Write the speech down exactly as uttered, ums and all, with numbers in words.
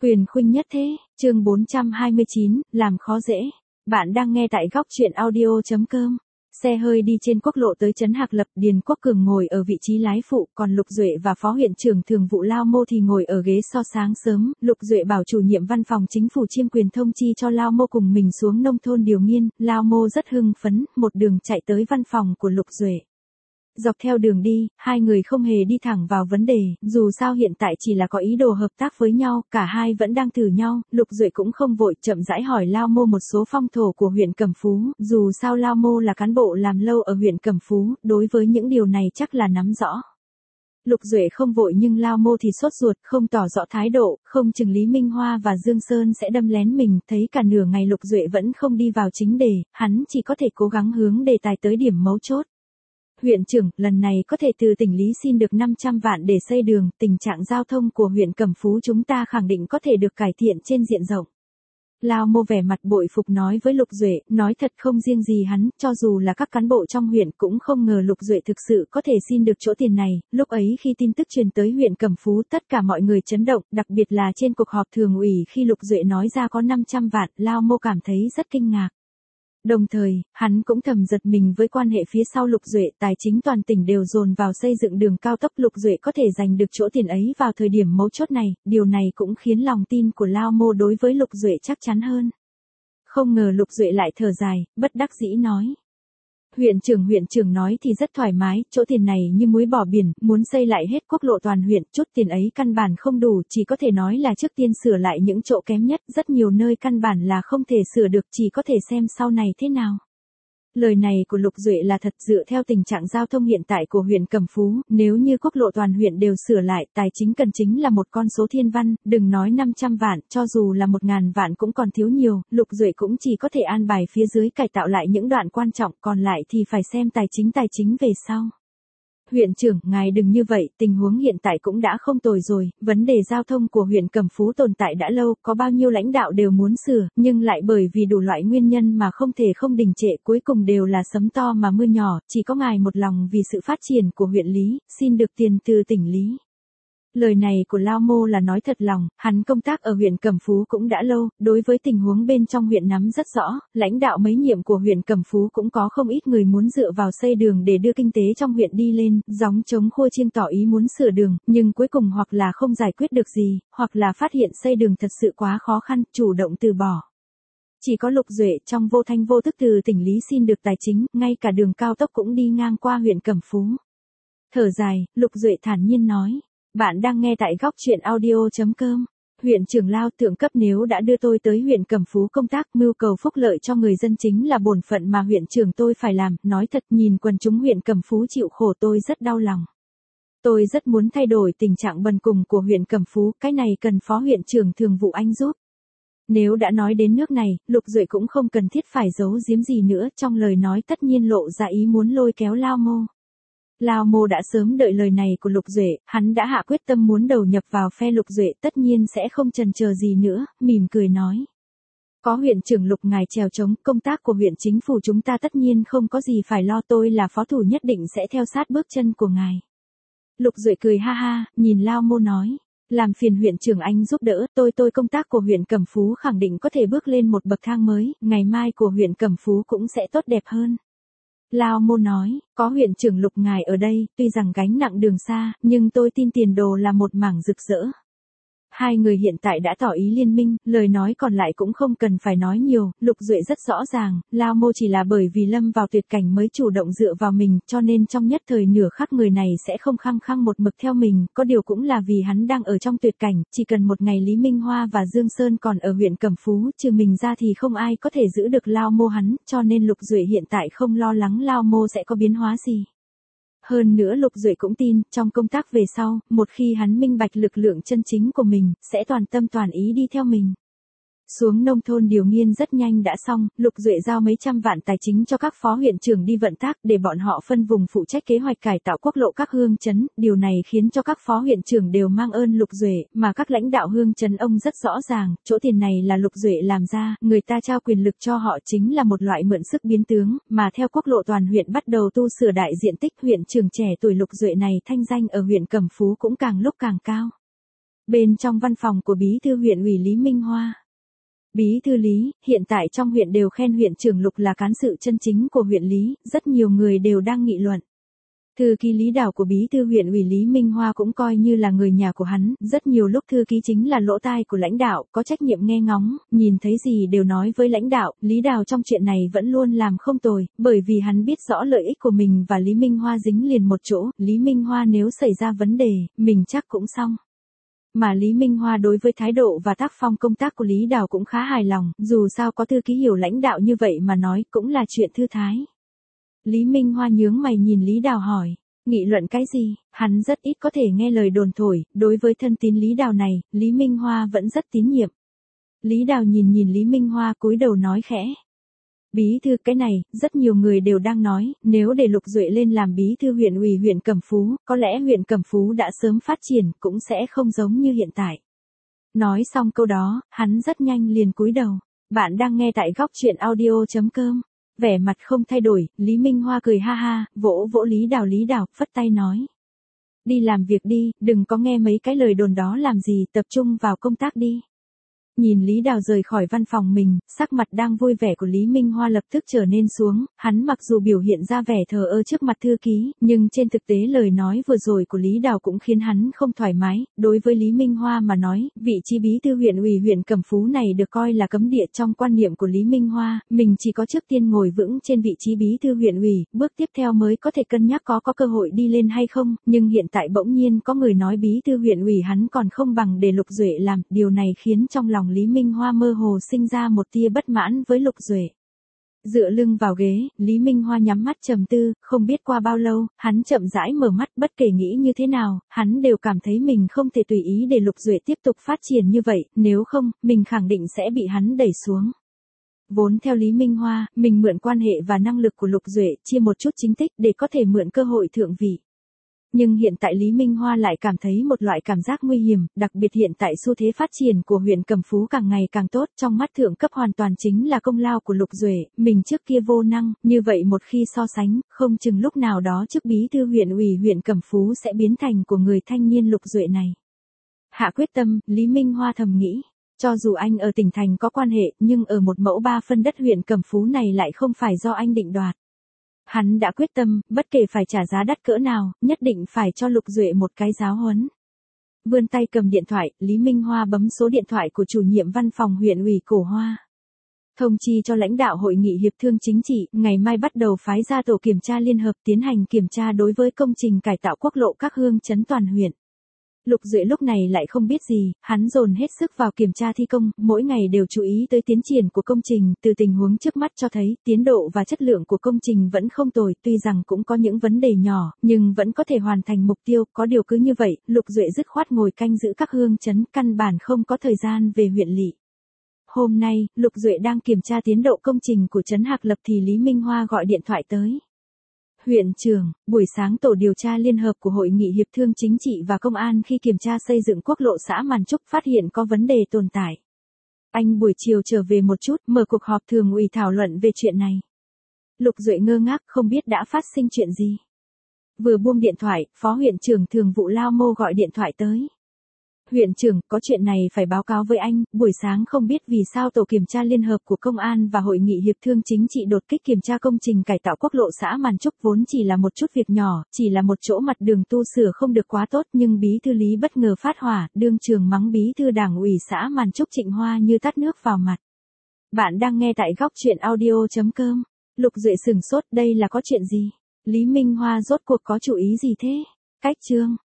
Quyền khuynh nhất thế, chương bốn trăm hai mươi chín, làm khó dễ. Bạn đang nghe tại góc truyện audio.com. Xe hơi đi trên quốc lộ tới trấn Hạc Lập, Điền Quốc Cường ngồi ở vị trí lái phụ, còn Lục Duệ và Phó huyện trưởng thường vụ Lao Mô thì ngồi ở ghế so sáng sớm. Lục Duệ bảo chủ nhiệm văn phòng chính phủ chiêm quyền thông chi cho Lao Mô cùng mình xuống nông thôn điều nghiên. Lao Mô rất hưng phấn, một đường chạy tới văn phòng của Lục Duệ. Dọc theo đường đi, hai người không hề đi thẳng vào vấn đề, dù sao hiện tại chỉ là có ý đồ hợp tác với nhau, cả hai vẫn đang thử nhau. Lục Duệ cũng không vội, chậm rãi hỏi Lao Mô một số phong thổ của huyện Cẩm Phú, dù sao Lao Mô là cán bộ làm lâu ở huyện Cẩm Phú, đối với những điều này chắc là nắm rõ. Lục Duệ không vội nhưng Lao Mô thì sốt ruột, không tỏ rõ thái độ, không chừng Lý Minh Hoa và Dương Sơn sẽ đâm lén mình. Thấy cả nửa ngày Lục Duệ vẫn không đi vào chính đề, hắn chỉ có thể cố gắng hướng đề tài tới điểm mấu chốt. Huyện trưởng, lần này có thể từ tỉnh Lý xin được năm trăm vạn để xây đường, tình trạng giao thông của huyện Cẩm Phú chúng ta khẳng định có thể được cải thiện trên diện rộng. Lao Mô vẻ mặt bội phục nói với Lục Duệ, nói thật không riêng gì hắn, cho dù là các cán bộ trong huyện cũng không ngờ Lục Duệ thực sự có thể xin được chỗ tiền này. Lúc ấy khi tin tức truyền tới huyện Cẩm Phú tất cả mọi người chấn động, đặc biệt là trên cuộc họp thường ủy khi Lục Duệ nói ra có năm trăm vạn, Lao Mô cảm thấy rất kinh ngạc. Đồng thời, hắn cũng thầm giật mình với quan hệ phía sau Lục Duệ, tài chính toàn tỉnh đều dồn vào xây dựng đường cao tốc, Lục Duệ có thể giành được chỗ tiền ấy vào thời điểm mấu chốt này, điều này cũng khiến lòng tin của Lao Mô đối với Lục Duệ chắc chắn hơn. Không ngờ Lục Duệ lại thở dài, bất đắc dĩ nói. Huyện trưởng huyện trưởng nói thì rất thoải mái, chỗ tiền này như muối bỏ biển, muốn xây lại hết quốc lộ toàn huyện, chút tiền ấy căn bản không đủ, chỉ có thể nói là trước tiên sửa lại những chỗ kém nhất, rất nhiều nơi căn bản là không thể sửa được, chỉ có thể xem sau này thế nào. Lời này của Lục Duệ là thật, dựa theo tình trạng giao thông hiện tại của huyện Cẩm Phú, nếu như quốc lộ toàn huyện đều sửa lại, tài chính cần chính là một con số thiên văn, đừng nói năm trăm vạn, cho dù là một ngàn vạn cũng còn thiếu nhiều, Lục Duệ cũng chỉ có thể an bài phía dưới cải tạo lại những đoạn quan trọng, còn lại thì phải xem tài chính tài chính về sau. Huyện trưởng, ngài đừng như vậy, tình huống hiện tại cũng đã không tồi rồi, vấn đề giao thông của huyện Cẩm Phú tồn tại đã lâu, có bao nhiêu lãnh đạo đều muốn sửa, nhưng lại bởi vì đủ loại nguyên nhân mà không thể không đình trệ, cuối cùng đều là sấm to mà mưa nhỏ, chỉ có ngài một lòng vì sự phát triển của huyện Lý, xin được tiền từ tỉnh Lý. Lời này của Lao Mô là nói thật lòng, hắn công tác ở huyện Cẩm Phú cũng đã lâu, đối với tình huống bên trong huyện nắm rất rõ, lãnh đạo mấy nhiệm của huyện Cẩm Phú cũng có không ít người muốn dựa vào xây đường để đưa kinh tế trong huyện đi lên, gióng trống khua chiêng tỏ ý muốn sửa đường, nhưng cuối cùng hoặc là không giải quyết được gì, hoặc là phát hiện xây đường thật sự quá khó khăn, chủ động từ bỏ. Chỉ có Lục Duệ trong vô thanh vô tức từ tỉnh Lý xin được tài chính, ngay cả đường cao tốc cũng đi ngang qua huyện Cẩm Phú. Thở dài, Lục Duệ thản nhiên nói. Bạn đang nghe tại góc truyện audio.com. Huyện trưởng Lao thượng cấp nếu đã đưa tôi tới huyện Cẩm Phú công tác, mưu cầu phúc lợi cho người dân chính là bổn phận mà huyện trưởng tôi phải làm, nói thật nhìn quần chúng huyện Cẩm Phú chịu khổ tôi rất đau lòng. Tôi rất muốn thay đổi tình trạng bần cùng của huyện Cẩm Phú, cái này cần Phó huyện trưởng thường vụ anh giúp. Nếu đã nói đến nước này, Lục Duệ cũng không cần thiết phải giấu giếm gì nữa, trong lời nói tất nhiên lộ ra ý muốn lôi kéo Lao Mô. Lao Mô đã sớm đợi lời này của Lục Duệ, hắn đã hạ quyết tâm muốn đầu nhập vào phe Lục Duệ, tất nhiên sẽ không chần chờ gì nữa, mỉm cười nói. Có huyện trưởng Lục ngài chèo chống, công tác của huyện chính phủ chúng ta tất nhiên không có gì phải lo, tôi là phó thủ nhất định sẽ theo sát bước chân của ngài. Lục Duệ cười ha ha, nhìn Lao Mô nói. Làm phiền huyện trưởng anh giúp đỡ, tôi tôi công tác của huyện Cẩm Phú khẳng định có thể bước lên một bậc thang mới, ngày mai của huyện Cẩm Phú cũng sẽ tốt đẹp hơn. Lao Mô nói, có huyện trưởng Lục ngài ở đây, tuy rằng gánh nặng đường xa, nhưng tôi tin tiền đồ là một mảng rực rỡ. Hai người hiện tại đã tỏ ý liên minh, lời nói còn lại cũng không cần phải nói nhiều, Lục Duệ rất rõ ràng, Lao Mô chỉ là bởi vì lâm vào tuyệt cảnh mới chủ động dựa vào mình, cho nên trong nhất thời nửa khắc người này sẽ không khăng khăng một mực theo mình, có điều cũng là vì hắn đang ở trong tuyệt cảnh, chỉ cần một ngày Lý Minh Hoa và Dương Sơn còn ở huyện Cẩm Phú, trừ mình ra thì không ai có thể giữ được Lao Mô hắn, cho nên Lục Duệ hiện tại không lo lắng Lao Mô sẽ có biến hóa gì. Hơn nữa Lục Duệ cũng tin, trong công tác về sau, một khi hắn minh bạch lực lượng chân chính của mình, sẽ toàn tâm toàn ý đi theo mình. Xuống nông thôn điều nghiên rất nhanh đã xong, Lục Duệ giao mấy trăm vạn tài chính cho các phó huyện trưởng đi vận tác để bọn họ phân vùng phụ trách kế hoạch cải tạo quốc lộ các hương trấn, điều này khiến cho các phó huyện trưởng đều mang ơn Lục Duệ, mà các lãnh đạo hương trấn ông rất rõ ràng, chỗ tiền này là Lục Duệ làm ra, người ta trao quyền lực cho họ chính là một loại mượn sức biến tướng, mà theo quốc lộ toàn huyện bắt đầu tu sửa đại diện tích, huyện trưởng trẻ tuổi Lục Duệ này thanh danh ở huyện Cẩm Phú cũng càng lúc càng cao. Bên trong văn phòng của bí thư huyện ủy Lý Minh Hoa. Bí thư Lý, hiện tại trong huyện đều khen huyện trưởng Lục là cán sự chân chính của huyện Lý, rất nhiều người đều đang nghị luận. Thư ký Lý Đào của bí thư huyện ủy Lý Minh Hoa cũng coi như là người nhà của hắn, rất nhiều lúc thư ký chính là lỗ tai của lãnh đạo, có trách nhiệm nghe ngóng, nhìn thấy gì đều nói với lãnh đạo, Lý Đào trong chuyện này vẫn luôn làm không tồi, bởi vì hắn biết rõ lợi ích của mình và Lý Minh Hoa dính liền một chỗ, Lý Minh Hoa nếu xảy ra vấn đề, mình chắc cũng xong. Mà Lý Minh Hoa đối với thái độ và tác phong công tác của Lý Đào cũng khá hài lòng, dù sao có thư ký hiểu lãnh đạo như vậy mà nói cũng là chuyện thư thái. Lý Minh Hoa nhướng mày nhìn Lý Đào hỏi, nghị luận cái gì, hắn rất ít có thể nghe lời đồn thổi, đối với thân tín Lý Đào này, Lý Minh Hoa vẫn rất tín nhiệm. Lý Đào nhìn nhìn Lý Minh Hoa cúi đầu nói khẽ. Bí thư cái này, rất nhiều người đều đang nói, nếu để Lục Duệ lên làm bí thư huyện ủy huyện Cẩm Phú, có lẽ huyện Cẩm Phú đã sớm phát triển, cũng sẽ không giống như hiện tại. Nói xong câu đó, hắn rất nhanh liền cúi đầu. Bạn đang nghe tại góc truyện audio chấm com. Vẻ mặt không thay đổi, Lý Minh Hoa cười ha ha, vỗ vỗ Lý Đào Lý Đào, phất tay nói. Đi làm việc đi, đừng có nghe mấy cái lời đồn đó làm gì, tập trung vào công tác đi. Nhìn Lý Đào rời khỏi văn phòng mình, sắc mặt đang vui vẻ của Lý Minh Hoa lập tức trở nên xuống, hắn mặc dù biểu hiện ra vẻ thờ ơ trước mặt thư ký, nhưng trên thực tế lời nói vừa rồi của Lý Đào cũng khiến hắn không thoải mái, đối với Lý Minh Hoa mà nói, vị trí bí thư huyện ủy huyện Cẩm Phú này được coi là cấm địa trong quan niệm của Lý Minh Hoa, mình chỉ có trước tiên ngồi vững trên vị trí bí thư huyện ủy, bước tiếp theo mới có thể cân nhắc có có cơ hội đi lên hay không, nhưng hiện tại bỗng nhiên có người nói bí thư huyện ủy hắn còn không bằng để Lục Duệ làm, điều này khiến trong lòng Lý Minh Hoa mơ hồ sinh ra một tia bất mãn với Lục Duệ. Dựa lưng vào ghế, Lý Minh Hoa nhắm mắt trầm tư, không biết qua bao lâu, hắn chậm rãi mở mắt, bất kể nghĩ như thế nào, hắn đều cảm thấy mình không thể tùy ý để Lục Duệ tiếp tục phát triển như vậy, nếu không, mình khẳng định sẽ bị hắn đẩy xuống. Vốn theo Lý Minh Hoa, mình mượn quan hệ và năng lực của Lục Duệ, chia một chút chính tích để có thể mượn cơ hội thượng vị. Nhưng hiện tại Lý Minh Hoa lại cảm thấy một loại cảm giác nguy hiểm, đặc biệt hiện tại xu thế phát triển của huyện Cẩm Phú càng ngày càng tốt, trong mắt thượng cấp hoàn toàn chính là công lao của Lục Duệ, mình trước kia vô năng, như vậy một khi so sánh, không chừng lúc nào đó chức bí thư huyện ủy huyện Cẩm Phú sẽ biến thành của người thanh niên Lục Duệ này. Hạ quyết tâm, Lý Minh Hoa thầm nghĩ, cho dù anh ở tỉnh thành có quan hệ, nhưng ở một mẫu ba phân đất huyện Cẩm Phú này lại không phải do anh định đoạt. Hắn đã quyết tâm, bất kể phải trả giá đắt cỡ nào, nhất định phải cho Lục Duệ một cái giáo huấn. Vươn tay cầm điện thoại, Lý Minh Hoa bấm số điện thoại của chủ nhiệm văn phòng huyện ủy Cổ Hoa. Thông chi cho lãnh đạo hội nghị hiệp thương chính trị, ngày mai bắt đầu phái ra tổ kiểm tra liên hợp tiến hành kiểm tra đối với công trình cải tạo quốc lộ các hương trấn toàn huyện. Lục Duệ lúc này lại không biết gì, hắn dồn hết sức vào kiểm tra thi công, mỗi ngày đều chú ý tới tiến triển của công trình, từ tình huống trước mắt cho thấy, tiến độ và chất lượng của công trình vẫn không tồi, tuy rằng cũng có những vấn đề nhỏ, nhưng vẫn có thể hoàn thành mục tiêu, có điều cứ như vậy, Lục Duệ dứt khoát ngồi canh giữ các hương trấn, căn bản không có thời gian về huyện lỵ. Hôm nay, Lục Duệ đang kiểm tra tiến độ công trình của trấn Hạc Lập thì Lý Minh Hoa gọi điện thoại tới. Huyện trưởng, buổi sáng tổ điều tra liên hợp của Hội nghị Hiệp thương Chính trị và Công an khi kiểm tra xây dựng quốc lộ xã Màn Trúc phát hiện có vấn đề tồn tại. Anh buổi chiều trở về một chút, mở cuộc họp thường ủy thảo luận về chuyện này. Lục Duệ ngơ ngác không biết đã phát sinh chuyện gì. Vừa buông điện thoại, Phó huyện trưởng thường vụ Lao Mô gọi điện thoại tới. Huyện trưởng, có chuyện này phải báo cáo với anh, buổi sáng không biết vì sao tổ kiểm tra liên hợp của công an và hội nghị hiệp thương chính trị đột kích kiểm tra công trình cải tạo quốc lộ xã Màn Trúc vốn chỉ là một chút việc nhỏ, chỉ là một chỗ mặt đường tu sửa không được quá tốt nhưng bí thư Lý bất ngờ phát hỏa, đương trường mắng bí thư đảng ủy xã Màn Trúc Trịnh Hoa như tát nước vào mặt. Bạn đang nghe tại góc truyện audio chấm com. Lục Duệ sửng sốt, đây là có chuyện gì? Lý Minh Hoa rốt cuộc có chủ ý gì thế? Cách chương